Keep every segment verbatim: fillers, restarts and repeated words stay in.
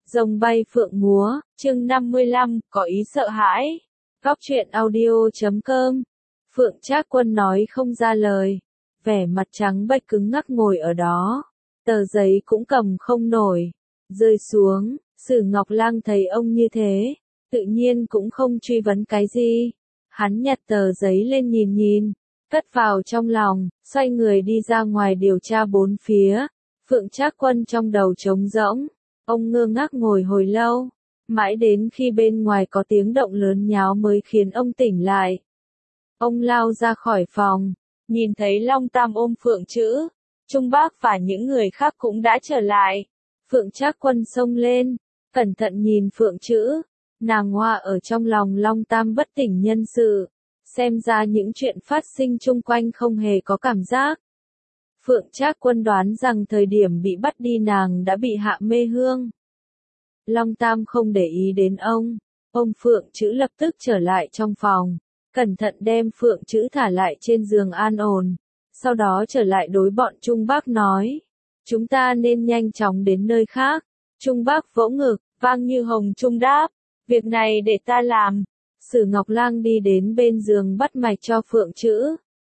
Rồng bay phượng múa, chương năm mươi lăm, có ý sợ hãi. Góc truyện audio chấm com. Phượng Trác Quân nói không ra lời, vẻ mặt trắng bệch cứng ngắc ngồi ở đó, tờ giấy cũng cầm không nổi, rơi xuống. Sử Ngọc Lang thấy ông như thế, tự nhiên cũng không truy vấn cái gì. Hắn nhặt tờ giấy lên nhìn nhìn, cất vào trong lòng, xoay người đi ra ngoài điều tra bốn phía. Phượng Trác Quân trong đầu trống rỗng, ông ngơ ngác ngồi hồi lâu, mãi đến khi bên ngoài có tiếng động lớn nháo mới khiến ông tỉnh lại. Ông lao ra khỏi phòng, nhìn thấy Long Tam ôm Phượng Trữ, Trung Bác và những người khác cũng đã trở lại. Phượng Trác Quân xông lên, cẩn thận nhìn Phượng Trữ, nàng hoa ở trong lòng Long Tam bất tỉnh nhân sự, xem ra những chuyện phát sinh chung quanh không hề có cảm giác. Phượng Trác Quân đoán rằng thời điểm bị bắt đi nàng đã bị hạ mê hương. Long Tam không để ý đến ông, ông Phượng Trữ lập tức trở lại trong phòng, cẩn thận đem Phượng Trữ thả lại trên giường an ổn, sau đó trở lại đối bọn Trung Bác nói, chúng ta nên nhanh chóng đến nơi khác. Trung Bác vỗ ngực, vang như hồng trung đáp, việc này để ta làm. Sử Ngọc Lang đi đến bên giường bắt mạch cho Phượng Trữ.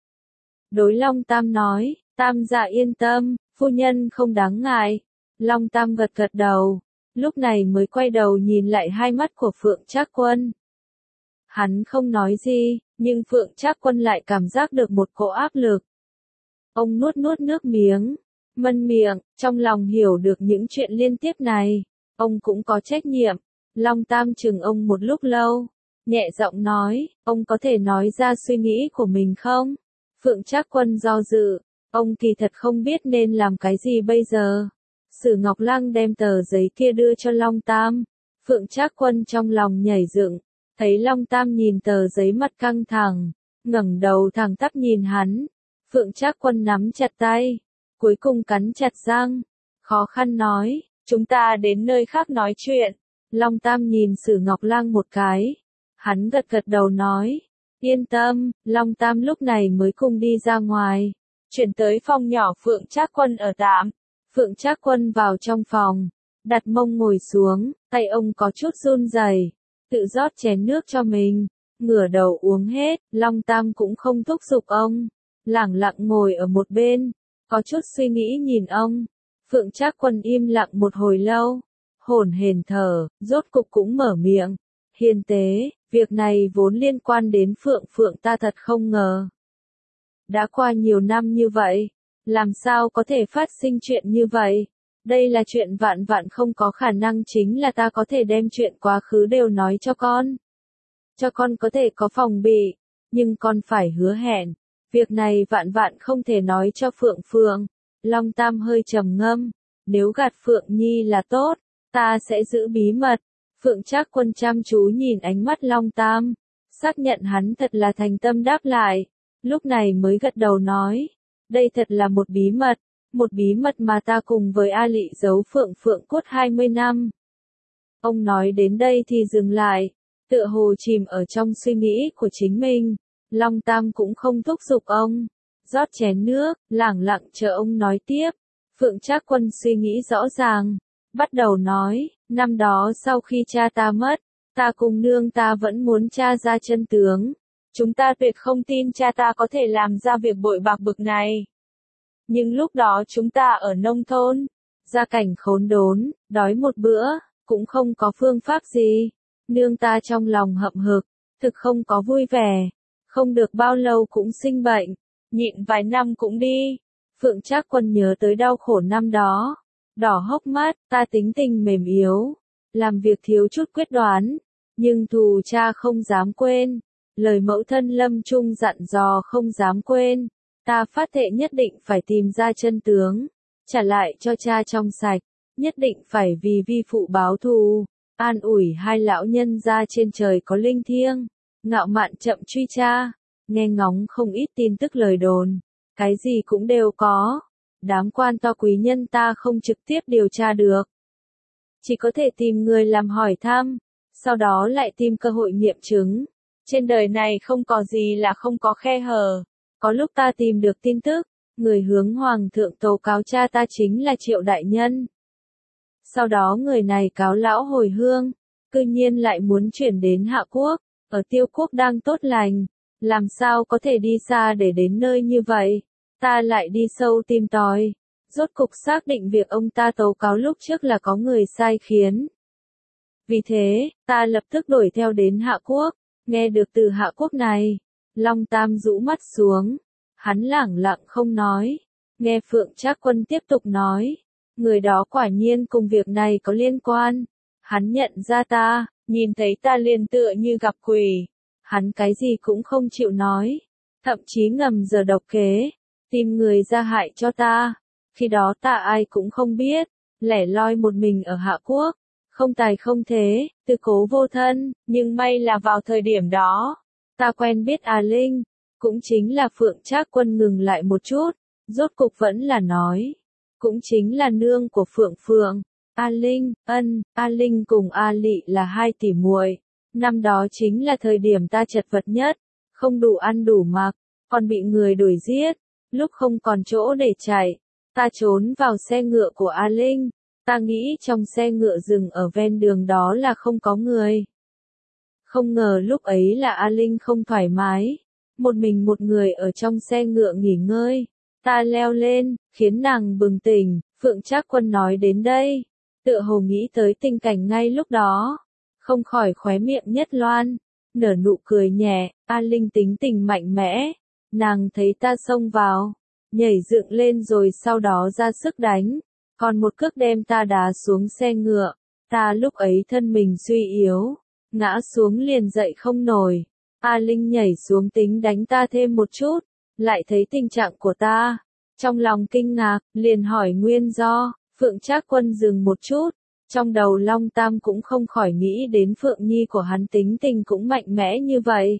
Đối Long Tam nói, Tam dạ yên tâm, phu nhân không đáng ngại. Long Tam gật gật đầu, lúc này mới quay đầu nhìn lại hai mắt của Phượng Trác Quân. Hắn không nói gì, nhưng Phượng Trác Quân lại cảm giác được một cỗ áp lực. Ông nuốt nuốt nước miếng, mân miệng, trong lòng hiểu được những chuyện liên tiếp này, ông cũng có trách nhiệm. Long Tam chừng ông một lúc lâu, nhẹ giọng nói, ông có thể nói ra suy nghĩ của mình không? Phượng Trác Quân do dự, ông kỳ thật không biết nên làm cái gì bây giờ. Sử Ngọc Lang đem tờ giấy kia đưa cho Long Tam, Phượng Trác Quân trong lòng nhảy dựng, thấy Long Tam nhìn tờ giấy mặt căng thẳng, ngẩng đầu thẳng tắp nhìn hắn. Phượng Trác Quân nắm chặt tay, cuối cùng cắn chặt răng, khó khăn nói, chúng ta đến nơi khác nói chuyện. Long Tam nhìn Sử Ngọc Lang một cái, hắn gật gật đầu nói, yên tâm. Long Tam lúc này mới cùng đi ra ngoài, chuyển tới phòng nhỏ Phượng Trác Quân ở tạm. Phượng Trác Quân vào trong phòng, đặt mông ngồi xuống, tay ông có chút run rẩy, tự rót chén nước cho mình, ngửa đầu uống hết. Long Tam cũng không thúc giục ông, lẳng lặng ngồi ở một bên, có chút suy nghĩ nhìn ông. Phượng Trác Quân im lặng một hồi lâu, hổn hển thở, rốt cục cũng mở miệng, hiền tế, việc này vốn liên quan đến Phượng Phượng ta thật không ngờ. Đã qua nhiều năm như vậy, làm sao có thể phát sinh chuyện như vậy? Đây là chuyện vạn vạn không có khả năng, chính là ta có thể đem chuyện quá khứ đều nói cho con. Cho con có thể có phòng bị, nhưng con phải hứa hẹn, việc này vạn vạn không thể nói cho Phượng Phượng. Long Tam hơi trầm ngâm, nếu gạt Phượng Nhi là tốt, ta sẽ giữ bí mật. Phượng Trác Quân chăm chú nhìn ánh mắt Long Tam, xác nhận hắn thật là thành tâm đáp lại, lúc này mới gật đầu nói, đây thật là một bí mật, một bí mật mà ta cùng với A Lị giấu Phượng Phượng cốt hai mươi năm. Ông nói đến đây thì dừng lại, tựa hồ chìm ở trong suy nghĩ của chính mình. Long Tam cũng không thúc giục ông, rót chén nước, lẳng lặng chờ ông nói tiếp. Phượng Trác Quân suy nghĩ rõ ràng, bắt đầu nói, năm đó sau khi cha ta mất, ta cùng nương ta vẫn muốn tra ra chân tướng. Chúng ta tuyệt không tin cha ta có thể làm ra việc bội bạc bực này. Nhưng lúc đó chúng ta ở nông thôn, gia cảnh khốn đốn, đói một bữa, cũng không có phương pháp gì. Nương ta trong lòng hậm hực, thực không có vui vẻ, không được bao lâu cũng sinh bệnh, nhịn vài năm cũng đi. Phượng Trác Quân nhớ tới đau khổ năm đó, đỏ hốc mắt, ta tính tình mềm yếu, làm việc thiếu chút quyết đoán, nhưng thù cha không dám quên, lời mẫu thân lâm trung dặn dò không dám quên, ta phát thệ nhất định phải tìm ra chân tướng, trả lại cho cha trong sạch, nhất định phải vì vi phụ báo thù, an ủi hai lão nhân gia trên trời có linh thiêng, ngạo mạn chậm truy cha. Nghe ngóng không ít tin tức lời đồn, cái gì cũng đều có, đám quan to quý nhân ta không trực tiếp điều tra được, chỉ có thể tìm người làm hỏi thăm, sau đó lại tìm cơ hội nghiệm chứng. Trên đời này không có gì là không có khe hở. Có lúc ta tìm được tin tức, người hướng hoàng thượng tố cáo cha ta chính là Triệu đại nhân. Sau đó người này cáo lão hồi hương, cư nhiên lại muốn chuyển đến Hạ Quốc, ở Tiêu Quốc đang tốt lành, làm sao có thể đi xa để đến nơi như vậy. Ta lại đi sâu tìm tòi, rốt cục xác định việc ông ta tố cáo lúc trước là có người sai khiến. Vì thế, ta lập tức đuổi theo đến Hạ Quốc, nghe được từ Hạ Quốc này, Long Tam rũ mắt xuống, hắn lẳng lặng không nói, nghe Phượng Trác Quân tiếp tục nói, người đó quả nhiên cùng việc này có liên quan, hắn nhận ra ta, nhìn thấy ta liền tựa như gặp quỷ, hắn cái gì cũng không chịu nói, thậm chí ngầm giờ độc kế, tìm người ra hại cho ta, khi đó ta ai cũng không biết, lẻ loi một mình ở Hạ Quốc. Không tài không thế, tư cố vô thân, nhưng may là vào thời điểm đó, ta quen biết A Linh, cũng chính là Phượng Trác Quân ngừng lại một chút, rốt cục vẫn là nói, cũng chính là nương của Phượng Phượng, A Linh, ân, A Linh cùng A Lị là hai tỷ muội, năm đó chính là thời điểm ta chật vật nhất, không đủ ăn đủ mặc, còn bị người đuổi giết, lúc không còn chỗ để chạy, ta trốn vào xe ngựa của A Linh. Ta nghĩ trong xe ngựa dừng ở ven đường đó là không có người. Không ngờ lúc ấy là A Linh không thoải mái. Một mình một người ở trong xe ngựa nghỉ ngơi. Ta leo lên, khiến nàng bừng tỉnh. Phượng Trác Quân nói đến đây. Tựa hồ nghĩ tới tình cảnh ngay lúc đó. Không khỏi khóe miệng nhất loan. Nở nụ cười nhẹ. A Linh tính tình mạnh mẽ. Nàng thấy ta xông vào. Nhảy dựng lên rồi sau đó ra sức đánh. Còn một cước đem ta đá xuống xe ngựa, ta lúc ấy thân mình suy yếu, ngã xuống liền dậy không nổi. A Linh nhảy xuống tính đánh ta thêm một chút, lại thấy tình trạng của ta, trong lòng kinh ngạc, liền hỏi nguyên do. Phượng Trác Quân dừng một chút, trong đầu Long Tam cũng không khỏi nghĩ đến Phượng Nhi của hắn tính tình cũng mạnh mẽ như vậy.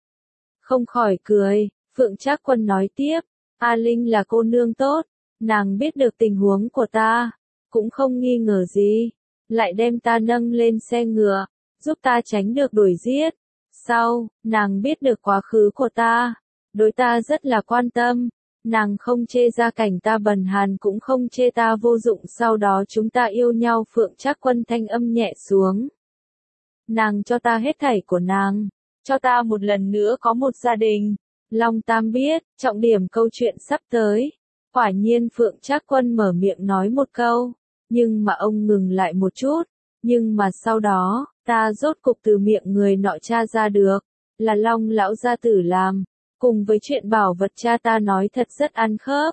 Không khỏi cười, Phượng Trác Quân nói tiếp, A Linh là cô nương tốt. Nàng biết được tình huống của ta, cũng không nghi ngờ gì, lại đem ta nâng lên xe ngựa, giúp ta tránh được đuổi giết. Sau, nàng biết được quá khứ của ta, đối ta rất là quan tâm, nàng không chê gia cảnh ta bần hàn cũng không chê ta vô dụng, sau đó chúng ta yêu nhau. Phượng Trác Quân thanh âm nhẹ xuống. Nàng cho ta hết thảy của nàng, cho ta một lần nữa có một gia đình. Long Tam biết, trọng điểm câu chuyện sắp tới. Quả nhiên Phượng Trác Quân mở miệng nói một câu, nhưng mà ông ngừng lại một chút, nhưng mà sau đó, ta rốt cục từ miệng người nọ tra ra được, là Long lão gia tử làm, cùng với chuyện bảo vật cha ta nói thật rất ăn khớp.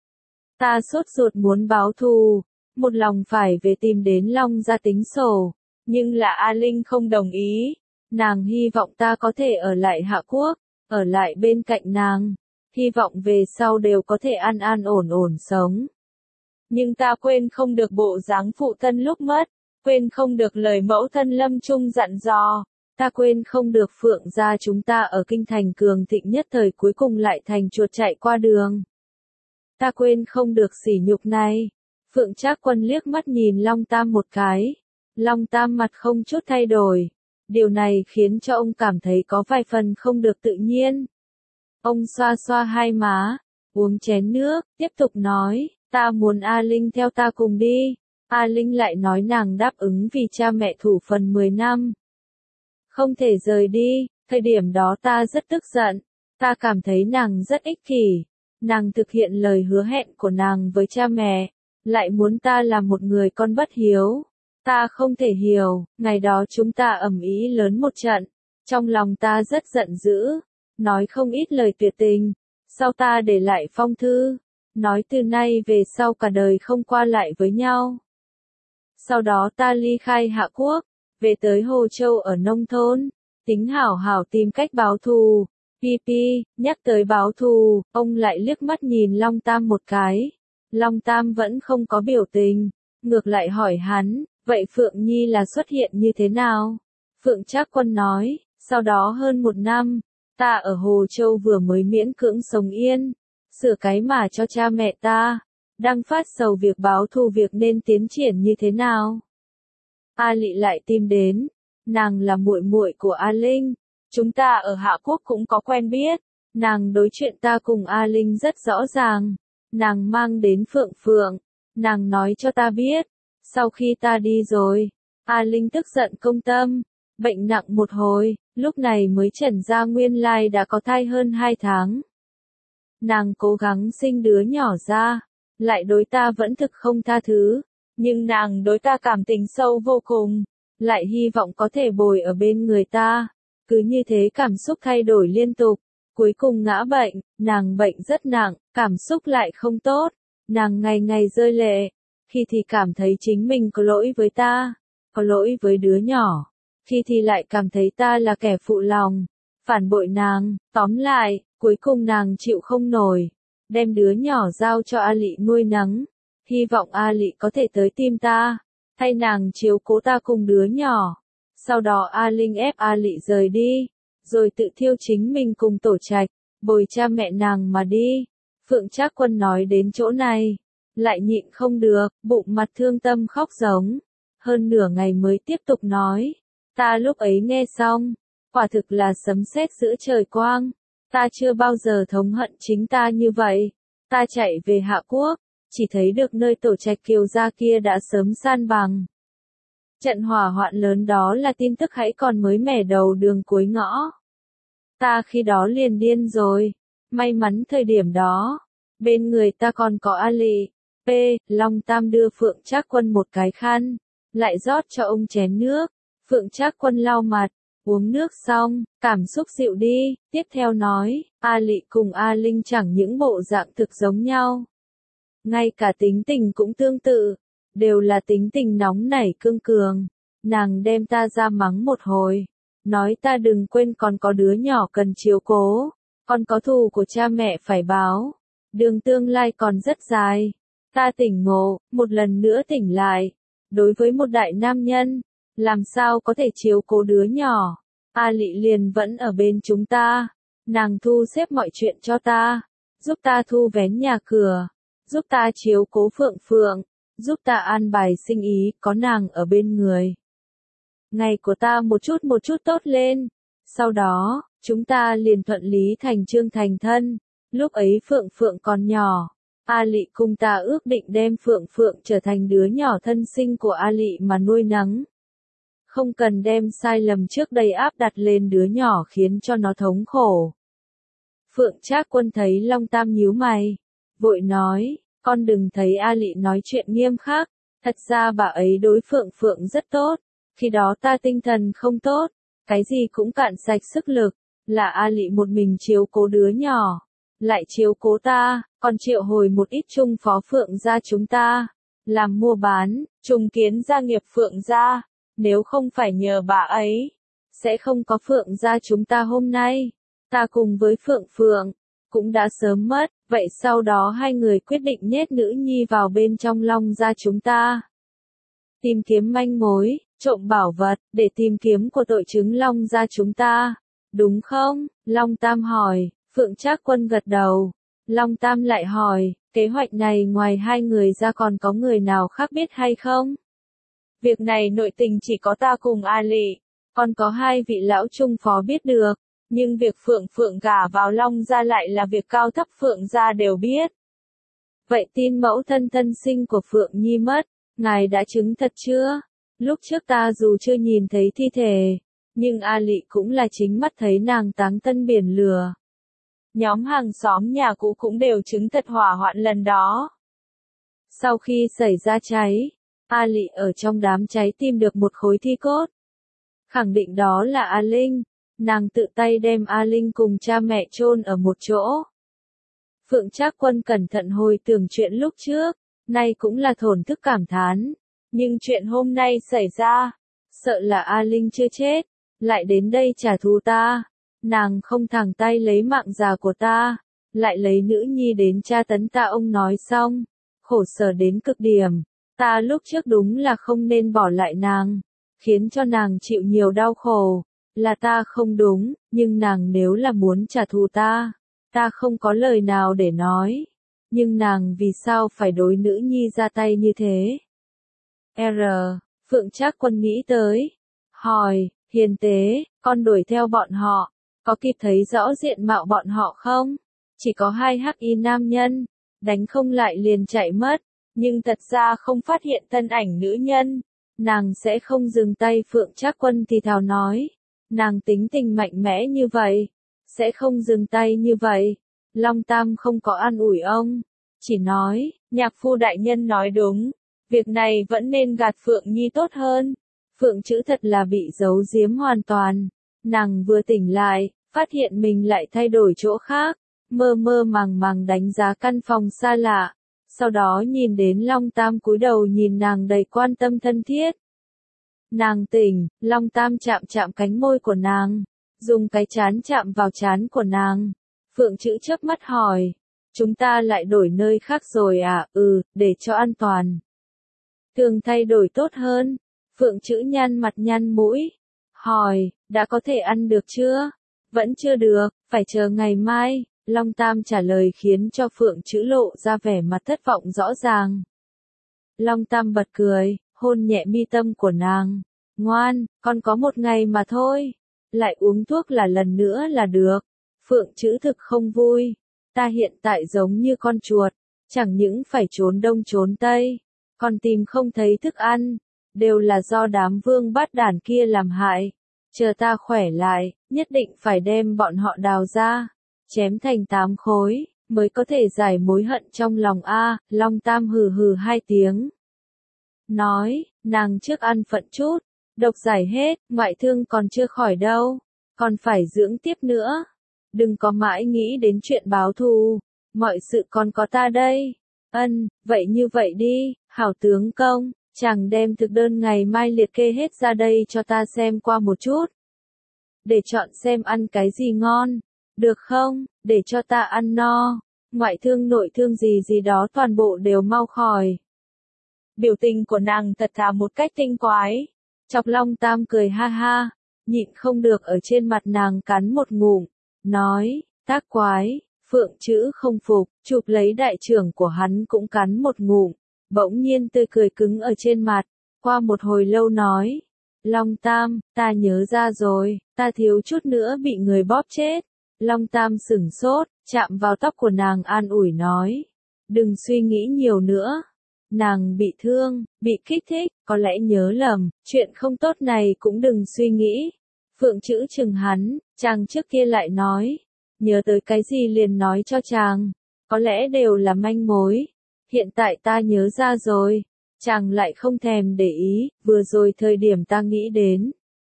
Ta sốt ruột muốn báo thù, một lòng phải về tìm đến Long gia tính sổ, nhưng là A Linh không đồng ý, nàng hy vọng ta có thể ở lại Hạ Quốc, ở lại bên cạnh nàng. Hy vọng về sau đều có thể an an ổn ổn sống. Nhưng ta quên không được bộ dáng phụ thân lúc mất, quên không được lời mẫu thân lâm chung dặn dò, ta quên không được Phượng gia chúng ta ở kinh thành cường thịnh nhất thời cuối cùng lại thành chuột chạy qua đường. Ta quên không được sỉ nhục này. Phượng Trác Quân liếc mắt nhìn Long Tam một cái. Long Tam mặt không chút thay đổi. Điều này khiến cho ông cảm thấy có vài phần không được tự nhiên. Ông xoa xoa hai má, uống chén nước, tiếp tục nói, ta muốn A Linh theo ta cùng đi. A Linh lại nói nàng đáp ứng vì cha mẹ thủ phần mười năm. Không thể rời đi, thời điểm đó ta rất tức giận, ta cảm thấy nàng rất ích kỷ. Nàng thực hiện lời hứa hẹn của nàng với cha mẹ, lại muốn ta là một người con bất hiếu. Ta không thể hiểu, ngày đó chúng ta ầm ĩ lớn một trận, trong lòng ta rất giận dữ. Nói không ít lời tuyệt tình, sau ta để lại phong thư, nói từ nay về sau cả đời không qua lại với nhau. Sau đó ta ly khai Hạ Quốc, về tới Hồ Châu ở nông thôn, tính hảo hảo tìm cách báo thù. Pi pi, nhắc tới báo thù, ông lại liếc mắt nhìn Long Tam một cái. Long Tam vẫn không có biểu tình, ngược lại hỏi hắn, vậy Phượng Nhi là xuất hiện như thế nào? Phượng Trác Quân nói, sau đó hơn một năm, ta ở Hồ Châu vừa mới miễn cưỡng sống yên, sửa cái mà cho cha mẹ ta, đang phát sầu việc báo thù việc nên tiến triển như thế nào. A Lị lại tìm đến, nàng là muội muội của A Linh, chúng ta ở Hạ Quốc cũng có quen biết, nàng đối chuyện ta cùng A Linh rất rõ ràng, nàng mang đến Phượng Phượng, nàng nói cho ta biết, Sau khi ta đi rồi, A Linh tức giận công tâm, bệnh nặng một hồi, lúc này mới chẩn ra nguyên lai đã có thai hơn hai tháng. Nàng cố gắng sinh đứa nhỏ ra, lại đối ta vẫn thực không tha thứ, nhưng nàng đối ta cảm tình sâu vô cùng, lại hy vọng có thể bồi ở bên người ta. Cứ như thế cảm xúc thay đổi liên tục, cuối cùng ngã bệnh, nàng bệnh rất nặng, cảm xúc lại không tốt, nàng ngày ngày rơi lệ, khi thì cảm thấy chính mình có lỗi với ta, có lỗi với đứa nhỏ, khi thì lại cảm thấy ta là kẻ phụ lòng, phản bội nàng, tóm lại, cuối cùng nàng chịu không nổi, đem đứa nhỏ giao cho A Lị nuôi nấng, hy vọng A Lị có thể tới tìm ta, thay nàng chiếu cố ta cùng đứa nhỏ. Sau đó A Linh ép A Lị rời đi, rồi tự thiêu chính mình cùng tổ trạch, bồi cha mẹ nàng mà đi. Phượng Trác Quân nói đến chỗ này, lại nhịn không được, bụng mặt thương tâm khóc giống. Hơn nửa ngày mới tiếp tục nói, ta lúc ấy nghe xong, quả thực là sấm sét giữa trời quang, ta chưa bao giờ thống hận chính ta như vậy. Ta chạy về Hạ Quốc, chỉ thấy được nơi tổ trạch Kiều gia kia đã sớm san bằng. Trận hỏa hoạn lớn đó là tin tức hãy còn mới mẻ đầu đường cuối ngõ. Ta khi đó liền điên rồi, may mắn thời điểm đó, bên người ta còn có A Lị. P. Long Tam đưa Phượng Trác Quân một cái khăn, lại rót cho ông chén nước. Phượng Trác Quân lau mặt, uống nước xong, cảm xúc dịu đi, tiếp theo nói, A Lị cùng A Linh chẳng những bộ dạng thực giống nhau. Ngay cả tính tình cũng tương tự, đều là tính tình nóng nảy cương cường. Nàng đem ta ra mắng một hồi, nói ta đừng quên còn có đứa nhỏ cần chiếu cố, còn có thù của cha mẹ phải báo, đường tương lai còn rất dài. Ta tỉnh ngộ, một lần nữa tỉnh lại, đối với một đại nam nhân, làm sao có thể chiếu cố đứa nhỏ. A Lị liền vẫn ở bên chúng ta, nàng thu xếp mọi chuyện cho ta, giúp ta thu vén nhà cửa, giúp ta chiếu cố Phượng Phượng, giúp ta an bài sinh ý, có nàng ở bên người. Ngày của ta một chút một chút tốt lên, sau đó, chúng ta liền thuận lý thành chương thành thân, lúc ấy Phượng Phượng còn nhỏ, A Lị cùng ta ước định đem Phượng Phượng trở thành đứa nhỏ thân sinh của A Lị mà nuôi nấng. Không cần đem sai lầm trước đây áp đặt lên đứa nhỏ khiến cho nó thống khổ. Phượng Trác Quân thấy Long Tam nhíu mày, vội nói, con đừng thấy A Lị nói chuyện nghiêm khắc, thật ra bà ấy đối Phượng Phượng rất tốt, khi đó ta tinh thần không tốt, cái gì cũng cạn sạch sức lực, là A Lị một mình chiếu cố đứa nhỏ, lại chiếu cố ta, còn triệu hồi một ít trung phó Phượng gia chúng ta, làm mua bán, trùng kiến gia nghiệp Phượng gia, nếu không phải nhờ bà ấy, sẽ không có Phượng gia chúng ta hôm nay, ta cùng với Phượng Phượng, cũng đã sớm mất, vậy sau đó hai người quyết định nhét nữ nhi vào bên trong Long gia chúng ta. Tìm kiếm manh mối, trộm bảo vật, để tìm kiếm của tội chứng Long gia chúng ta, đúng không? Long Tam hỏi, Phượng Trác Quân gật đầu. Long Tam lại hỏi, kế hoạch này ngoài hai người ra còn có người nào khác biết hay không? Việc này nội tình chỉ có ta cùng A Lị, còn có hai vị lão trung phó biết được, nhưng việc Phượng Phượng gả vào Long gia lại là việc cao thấp Phượng gia đều biết. Vậy tin mẫu thân thân sinh của Phượng Nhi mất, ngài đã chứng thật chưa? Lúc trước ta dù chưa nhìn thấy thi thể, nhưng A Lị cũng là chính mắt thấy nàng táng thân biển lửa. Nhóm hàng xóm nhà cũ cũng đều chứng thật hỏa hoạn lần đó. Sau khi xảy ra cháy, A Lị ở trong đám cháy tìm được một khối thi cốt. Khẳng định đó là A Linh, nàng tự tay đem A Linh cùng cha mẹ chôn ở một chỗ. Phượng Trác Quân cẩn thận hồi tưởng chuyện lúc trước, nay cũng là thổn thức cảm thán. Nhưng chuyện hôm nay xảy ra, sợ là A Linh chưa chết, lại đến đây trả thù ta. Nàng không thẳng tay lấy mạng già của ta, lại lấy nữ nhi đến tra tấn ta. Ông nói xong, khổ sở đến cực điểm. Ta lúc trước đúng là không nên bỏ lại nàng, khiến cho nàng chịu nhiều đau khổ, là ta không đúng, nhưng nàng nếu là muốn trả thù ta, ta không có lời nào để nói, nhưng nàng vì sao phải đối nữ nhi ra tay như thế? R. Phượng Trác Quân nghĩ tới, hỏi, hiền tế, con đuổi theo bọn họ, có kịp thấy rõ diện mạo bọn họ không? Chỉ có hai hắc y nam nhân, đánh không lại liền chạy mất, nhưng thật ra không phát hiện thân ảnh nữ nhân. Nàng sẽ không dừng tay. Phượng Trác Quân thì thào nói. Nàng tính tình mạnh mẽ như vậy, sẽ không dừng tay như vậy. Long Tam không có an ủi ông, chỉ nói, nhạc phu đại nhân nói đúng, việc này vẫn nên gạt Phượng Nhi tốt hơn. Phượng chữ thật là bị giấu giếm hoàn toàn. Nàng vừa tỉnh lại, phát hiện mình lại thay đổi chỗ khác, mơ mơ màng màng đánh giá căn phòng xa lạ. Sau đó nhìn đến Long Tam cúi đầu nhìn nàng đầy quan tâm thân thiết. Nàng tỉnh, Long Tam chạm chạm cánh môi của nàng, dùng cái trán chạm vào trán của nàng. Phượng chữ chớp mắt hỏi, chúng ta lại đổi nơi khác rồi à? Ừ, để cho an toàn. Thường thay đổi tốt hơn. Phượng chữ nhăn mặt nhăn mũi, hỏi, đã có thể ăn được chưa? Vẫn chưa được, phải chờ ngày mai. Long Tam trả lời khiến cho Phượng chữ lộ ra vẻ mặt thất vọng rõ ràng. Long Tam bật cười, hôn nhẹ mi tâm của nàng. Ngoan, còn có một ngày mà thôi. Lại uống thuốc là lần nữa là được. Phượng chữ thực không vui. Ta hiện tại giống như con chuột, chẳng những phải trốn đông trốn tây, còn tìm không thấy thức ăn. Đều là do đám vương bát đản kia làm hại. Chờ ta khỏe lại, nhất định phải đem bọn họ đào ra, chém thành tám khối, mới có thể giải mối hận trong lòng a. Long Tam hừ hừ hai tiếng. Nói, nàng trước ăn phận chút, độc giải hết, ngoại thương còn chưa khỏi đâu, còn phải dưỡng tiếp nữa. Đừng có mãi nghĩ đến chuyện báo thù, mọi sự còn có ta đây. Ân, vậy như vậy đi, hảo tướng công, chàng đem thực đơn ngày mai liệt kê hết ra đây cho ta xem qua một chút. Để chọn xem ăn cái gì ngon, được không, để cho ta ăn no, ngoại thương nội thương gì gì đó toàn bộ đều mau khỏi. Biểu tình của nàng thật thà một cách tinh quái, chọc Long Tam cười ha ha, nhịn không được ở trên mặt nàng cắn một ngụm, nói, tác quái. Phượng chữ không phục, chụp lấy đại trưởng của hắn cũng cắn một ngụm, bỗng nhiên tươi cười cứng ở trên mặt, qua một hồi lâu nói, Long Tam, ta nhớ ra rồi, ta thiếu chút nữa bị người bóp chết. Long Tam sửng sốt, chạm vào tóc của nàng an ủi nói, đừng suy nghĩ nhiều nữa. Nàng bị thương, bị kích thích, có lẽ nhớ lầm, chuyện không tốt này cũng đừng suy nghĩ. Phượng chữ chừng hắn, chàng trước kia lại nói, nhớ tới cái gì liền nói cho chàng, có lẽ đều là manh mối. Hiện tại ta nhớ ra rồi, chàng lại không thèm để ý, vừa rồi thời điểm ta nghĩ đến.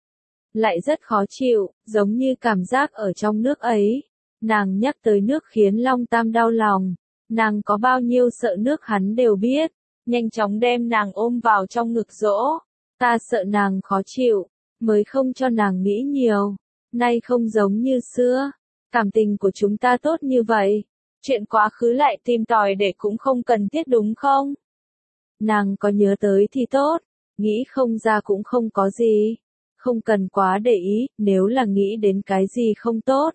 Lại rất khó chịu, giống như cảm giác ở trong nước ấy. Nàng nhắc tới nước khiến Long Tam đau lòng, nàng có bao nhiêu sợ nước hắn đều biết, nhanh chóng đem nàng ôm vào trong ngực dỗ. Ta sợ nàng khó chịu, mới không cho nàng nghĩ nhiều, nay không giống như xưa. Cảm tình của chúng ta tốt như vậy, chuyện quá khứ lại tìm tòi để cũng không cần thiết đúng không? Nàng có nhớ tới thì tốt, nghĩ không ra cũng không có gì, không cần quá để ý, nếu là nghĩ đến cái gì không tốt,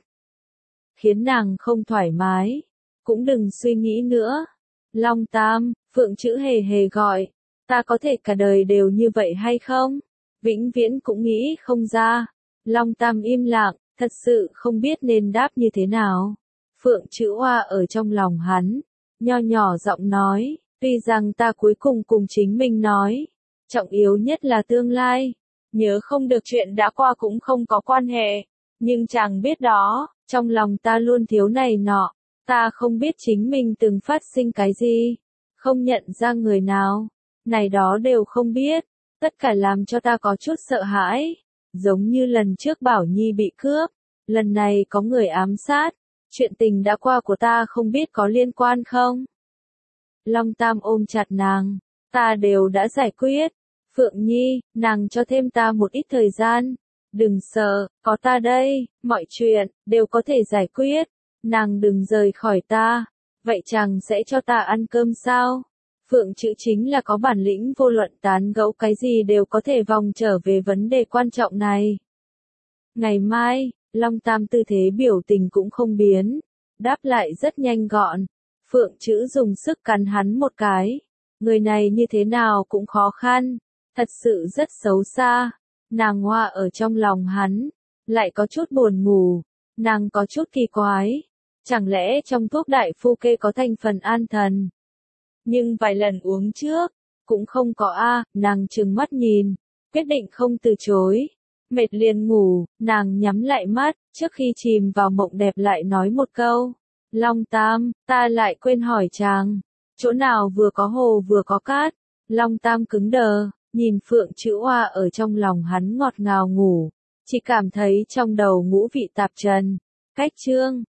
khiến nàng không thoải mái, cũng đừng suy nghĩ nữa. Long Tam, Phượng chữ hề hề gọi, ta có thể cả đời đều như vậy hay không? Vĩnh viễn cũng nghĩ không ra. Long Tam im lặng, thật sự không biết nên đáp như thế nào. Phượng chữ hoa ở trong lòng hắn, nho nhỏ giọng nói, tuy rằng ta cuối cùng cùng chính mình nói, trọng yếu nhất là tương lai, nhớ không được chuyện đã qua cũng không có quan hệ, nhưng chàng biết đó, trong lòng ta luôn thiếu này nọ, ta không biết chính mình từng phát sinh cái gì, không nhận ra người nào, này đó đều không biết, tất cả làm cho ta có chút sợ hãi, giống như lần trước Bảo Nhi bị cướp, lần này có người ám sát, chuyện tình đã qua của ta không biết có liên quan không? Long Tam ôm chặt nàng, ta đều đã giải quyết. Phượng Nhi, nàng cho thêm ta một ít thời gian. Đừng sợ, có ta đây, mọi chuyện, đều có thể giải quyết. Nàng đừng rời khỏi ta. Vậy chàng sẽ cho ta ăn cơm sao? Phượng chữ chính là có bản lĩnh vô luận tán gẫu cái gì đều có thể vòng trở về vấn đề quan trọng này. Ngày mai, Long Tam tư thế biểu tình cũng không biến. Đáp lại rất nhanh gọn. Phượng chữ dùng sức cắn hắn một cái. Người này như thế nào cũng khó khăn. Thật sự rất xấu xa. Nàng hoa ở trong lòng hắn. Lại có chút buồn ngủ. Nàng có chút kỳ quái. Chẳng lẽ trong thuốc đại phu kê có thành phần an thần? Nhưng vài lần uống trước, cũng không có a, nàng trừng mắt nhìn, quyết định không từ chối. Mệt liền ngủ, nàng nhắm lại mắt, trước khi chìm vào mộng đẹp lại nói một câu. Long Tam, ta lại quên hỏi chàng, chỗ nào vừa có hồ vừa có cát. Long Tam cứng đờ, nhìn Phượng chữ Oa ở trong lòng hắn ngọt ngào ngủ, chỉ cảm thấy trong đầu ngũ vị tạp trần. Cách chương